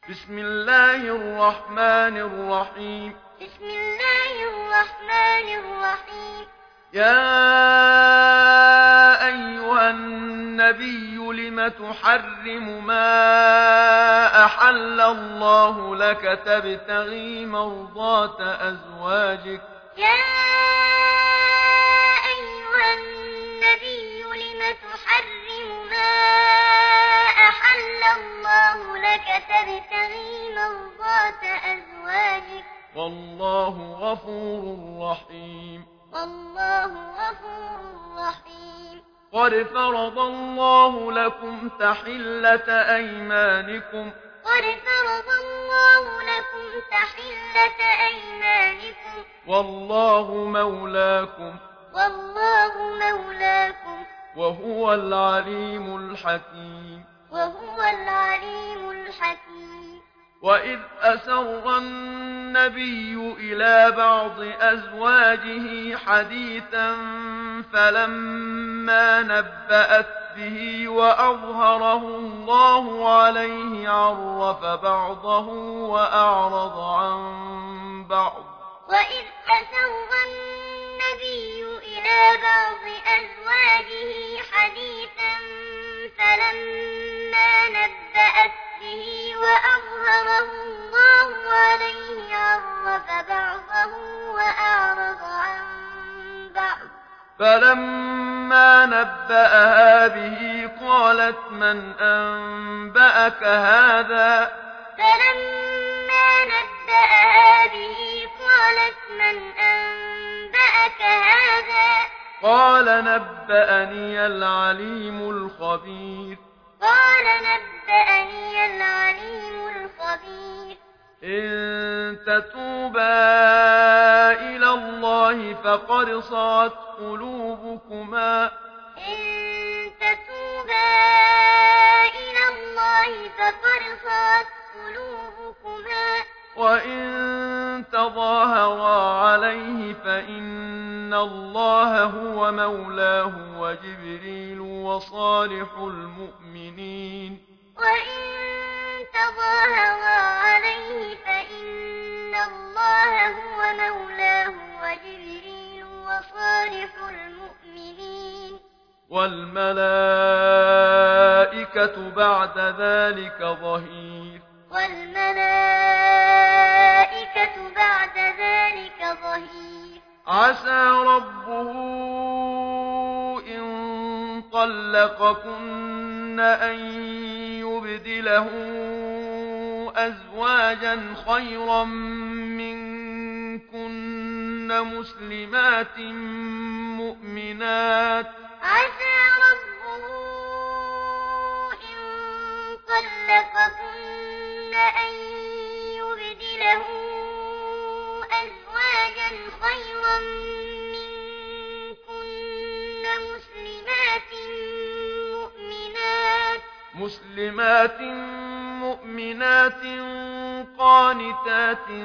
بسم الله الرحمن الرحيم. بسم الله الرحمن الرحيم. يا أيها النبي لم تحرم ما أحل الله لك تبتغي مرضات أزواجك؟ يا أيها النبي لم تحرم ما أحل الله لك تبتغي مرضات أزواجك؟ والله غفور رحيم. والله غفور رحيم. قد فرض الله لكم تحلة أيمانكم. قد فرض الله لكم تحلة أيمانكم. والله مولاكم. والله مولاكم. وهو العليم الحكيم. وهو العليم الحكيم. وإذ أسر النبي إلى بعض أزواجه حديثا فلما نبأت به وأظهره الله عليه عرف بعضه وأعرض عن بعض. وإذ أسر النبي إلى بعض أزواجه حديثا فلما نبأت به وأظهره الله عليه عرف بعضه وأعرض عن بعض. فلما نبأها به قالت من أنبأك هذا؟ فلما نبأها به قالت من أنبأك هذا؟ قال نبأني العليم الخبير. قال نبأني العليم الخبير. إن تتوبا إلى الله فقد صغت قلوبكما. إن تتوبا إلى الله فقد صغت قلوبكما. وإن تظاهرا عليه فإن الله هو مولاه وجبريل وصالح المؤمنين. وإن تظاهرا عليه فإن الله هو مولاه وجبريل وصالح المؤمنين. والملائكة بعد ذلك ظهير. والملائكة بعد ذلك ظهير. عسى ربه إن طلقكن أن يبدله أزواجا خيرا منكن مسلمات مؤمنات. عسى ربه إن طلقكن أن يبدله أزواجا خيرا منكن مسلمات مؤمنات قانتات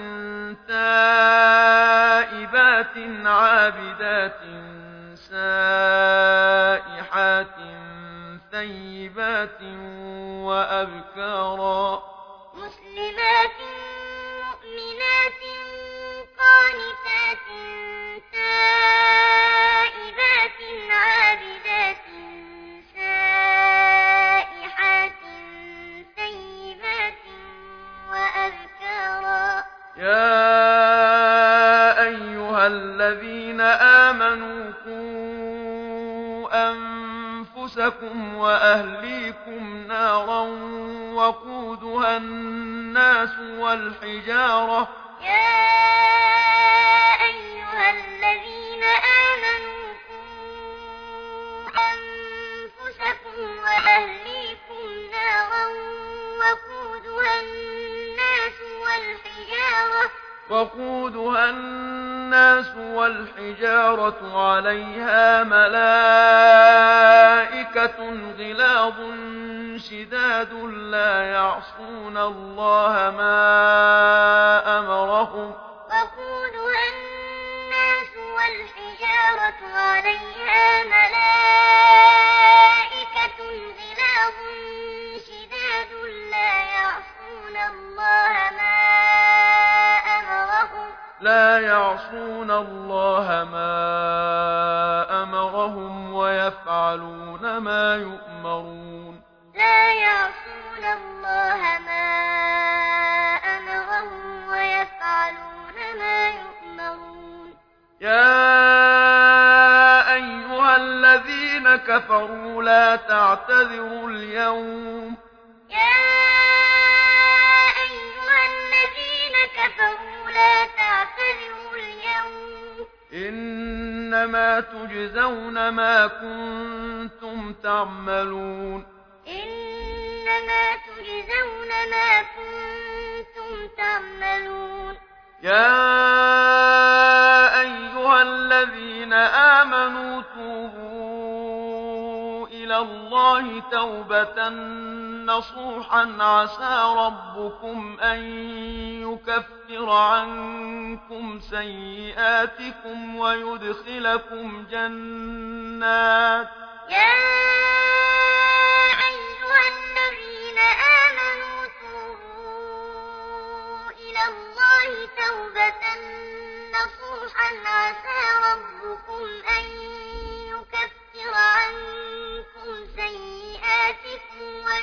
تائبات عابدات سائحات ثيبات وأبكارا. مسلمات مؤمنات قانتات تائبات عابدات سائحات ثيبات وأبكارا. يا أيها الذين آمنوا قوا أنفسكم وأهليكم نارا وقودها الناس والحجارة. يا أيها الذين آمنوا قوا أنفسكم وأهليكم نارا وقودها الناس والحجارة عليها ملائكة غلاظ شداد لا يعصون الله ما أمرهم. وقودها الناس والحجارة عليها ملائكة غلاظ شداد لا يعصون الله لا يعصون الله ما أمرهم ويفعلون ما يؤمرون لا يعصون الله ما أمرهم ويفعلون ما يؤمرون يا أيها الذين كفروا لا تعتذروا اليوم يا أيها الذين كفروا لا تعتذروا اليوم إنما تجزون ما كنتم تعملون إنما تجزون ما كنتم تعملون يا أيها الذين آمنوا توبوا إلى الله توبة نصوحا عسى ربكم أن يكفر عنكم سيئاتكم ويدخلكم جنات يا أيها الذين آمنوا توبوا إلى الله توبة نصوحا عسى ربكم أن يكفر عنكم سيئاتكم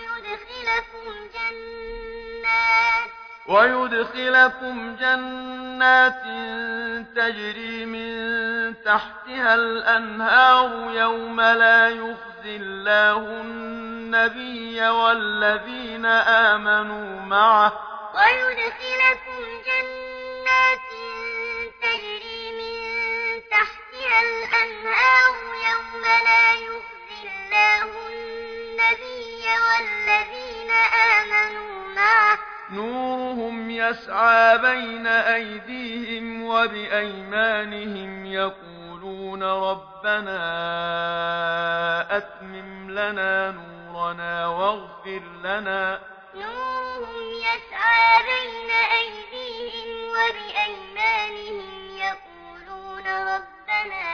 ويدخلكم جنات تجري من تحتها الأنهار يوم لا يخزي الله النبي والذين آمنوا معه ويدخلكم جنات تجري من تحتها الأنهار يوم لا يخزي الله النبي والذين آمنوا معه نورهم يسعى بين أيديهم وبأيمانهم يقولون ربنا أتمم لنا نورنا واغفر لنا نورهم يسعى بين أيديهم وبأيمانهم يقولون ربنا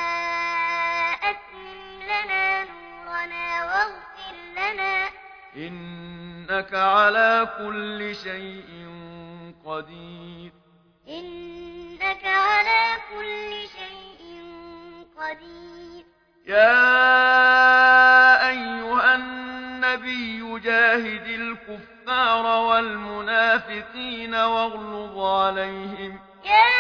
أتمم لنا نورنا واغفر لنا إنك على كل شيء قدير إنك على كل شيء قدير يا أيها النبي جاهد الكفار والمنافقين واغلظ عليهم يا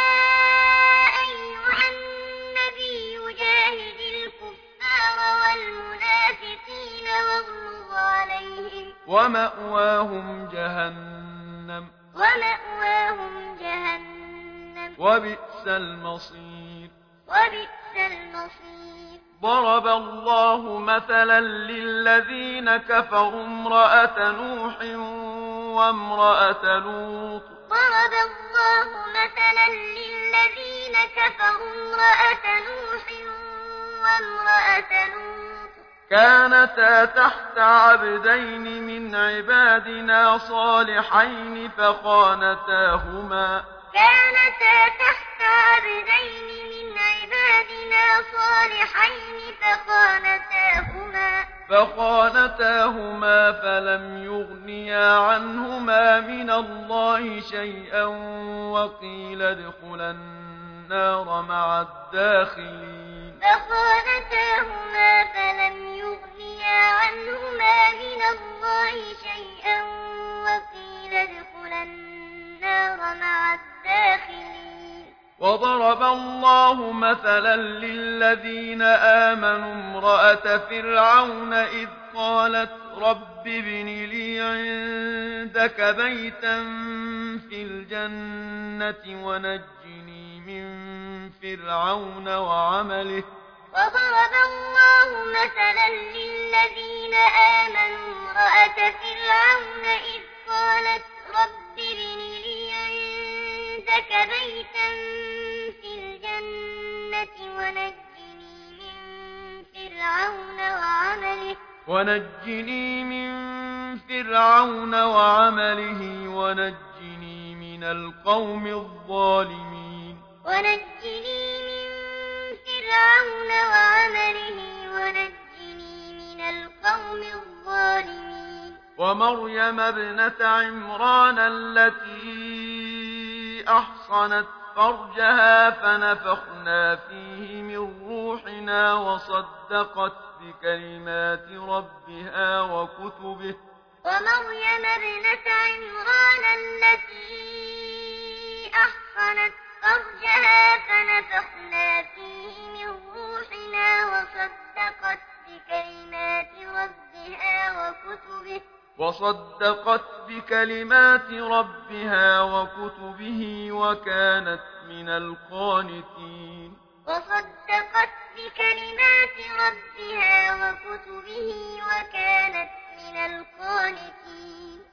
أيها النبي جاهد الكفار والمنافقين واغلظ عليهم ومأواهم جهنم وبئس المصير ضرب الله مثلا للذين كفروا امرأة نوح وامرأة لوط ضرب الله مثلا للذين كفروا امرأة نوح وامرأة لوط كانتا تحت عبدين من عبادنا صالحين فخانتاهما فلم يغنيا عنهما من الله شيئا وقيل ادخلا النار مع الداخلين وضرب الله مثلا للذين آمنوا امرأة فرعون إذ قالت رب ابن لي عندك بيتا في الجنة ونجني من فرعون وعمله وضرب الله مثلا للذين آمنوا امرأة فرعون إذ قالت رب ابن لي عندك بيتا في الجنة ونجني من فرعون وعمله ونجني من القوم الظالمين ومريم ابنة عمران التي أحصنت فرجها فنفخنا فيه من روحنا وصدقت بكلمات ربها وكتبه. ومريم ابنة عمران التي أحصنت فرجها فنفخنا فيه من روحنا وصدقت بكلمات ربها وكتبه وكانت من القانتين. وصدقت بكلمات ربها وكتبه وكانت من القانتين.